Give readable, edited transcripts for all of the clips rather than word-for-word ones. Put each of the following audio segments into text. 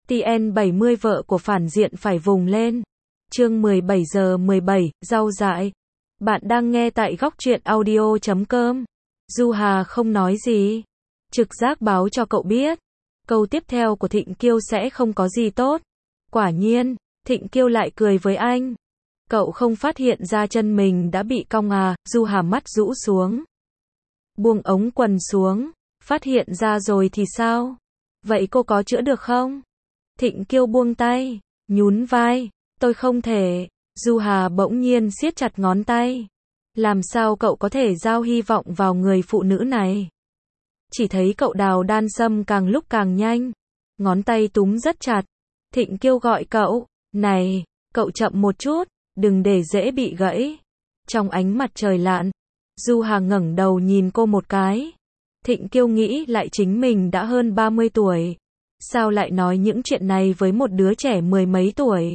TN70 vợ của phản diện phải vùng lên. Chương 17 giờ 17, rau dại. Bạn đang nghe tại góc truyện audio.com. Du Hà không nói gì. Trực giác báo cho cậu biết. Câu tiếp theo của Thịnh Kiêu sẽ không có gì tốt. Quả nhiên, Thịnh Kiêu lại cười với anh. Cậu không phát hiện ra chân mình đã bị cong à? Du Hà mắt rũ xuống. Buông ống quần xuống. Phát hiện ra rồi thì sao? Vậy cô có chữa được không? Thịnh Kiêu buông tay, nhún vai. Tôi không thể. Du Hà bỗng nhiên siết chặt ngón tay. Làm sao cậu có thể giao hy vọng vào người phụ nữ này? Chỉ thấy cậu đào đan sâm càng lúc càng nhanh. Ngón tay túm rất chặt. Thịnh Kiêu gọi cậu. Này, cậu chậm một chút, đừng để dễ bị gãy. Trong ánh mặt trời lặn, Du Hà ngẩng đầu nhìn cô một cái. Thịnh Kiêu nghĩ lại chính mình đã hơn 30 tuổi. Sao lại nói những chuyện này với một đứa trẻ mười mấy tuổi?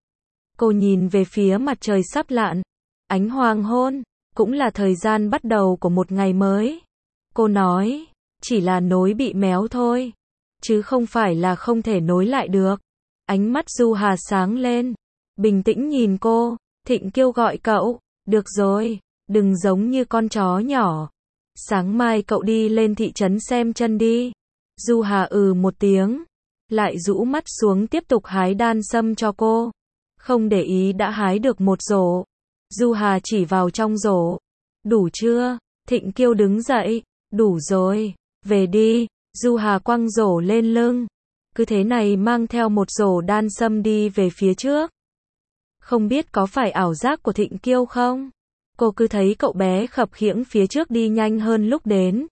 Cô nhìn về phía mặt trời sắp lặn. Ánh hoàng hôn, cũng là thời gian bắt đầu của một ngày mới. Cô nói, chỉ là nối bị méo thôi. Chứ không phải là không thể nối lại được. Ánh mắt Du Hà sáng lên. Bình tĩnh nhìn cô. Thịnh Kiêu gọi cậu. Được rồi, đừng giống như con chó nhỏ. Sáng mai cậu đi lên thị trấn xem chân đi. Du Hà một tiếng. Lại rũ mắt xuống tiếp tục hái đan sâm cho cô. Không để ý đã hái được một rổ. Du Hà chỉ vào trong rổ. Đủ chưa? Thịnh Kiêu đứng dậy. Đủ rồi. Về đi. Du Hà quăng rổ lên lưng. Cứ thế này mang theo một rổ đan sâm đi về phía trước. Không biết có phải ảo giác của Thịnh Kiêu không? Cô cứ thấy cậu bé khập khiễng phía trước đi nhanh hơn lúc đến.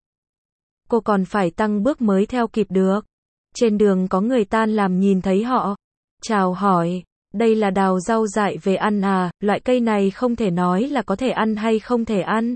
Cô còn phải tăng bước mới theo kịp được. Trên đường có người tan làm nhìn thấy họ. Chào hỏi, đây là đào rau dại về ăn à? Loại cây này không thể nói là có thể ăn hay không thể ăn.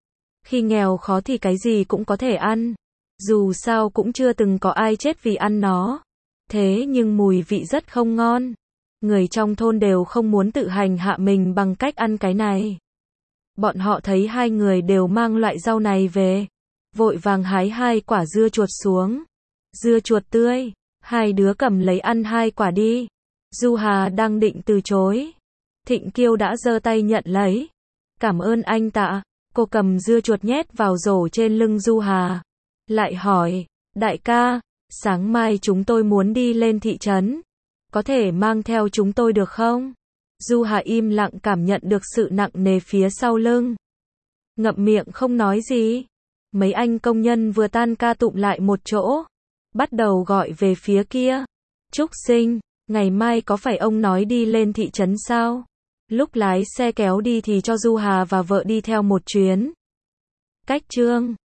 Khi nghèo khó thì cái gì cũng có thể ăn. Dù sao cũng chưa từng có ai chết vì ăn nó. Thế nhưng mùi vị rất không ngon. Người trong thôn đều không muốn tự hành hạ mình bằng cách ăn cái này. Bọn họ thấy hai người đều mang loại rau này về. Vội vàng hái 2 quả dưa chuột xuống. Dưa chuột tươi. Hai đứa cầm lấy ăn 2 quả đi. Du Hà đang định từ chối. Thịnh Kiêu đã giơ tay nhận lấy. Cảm ơn anh tạ. Cô cầm dưa chuột nhét vào rổ trên lưng Du Hà. Lại hỏi, đại ca, sáng mai chúng tôi muốn đi lên thị trấn. Có thể mang theo chúng tôi được không? Du Hà im lặng cảm nhận được sự nặng nề phía sau lưng. Ngậm miệng không nói gì. Mấy anh công nhân vừa tan ca tụm lại một chỗ. Bắt đầu gọi về phía kia. Trúc Sinh, ngày mai có phải ông nói đi lên thị trấn sao? Lúc lái xe kéo đi thì cho Du Hà và vợ đi theo một chuyến. Cách chương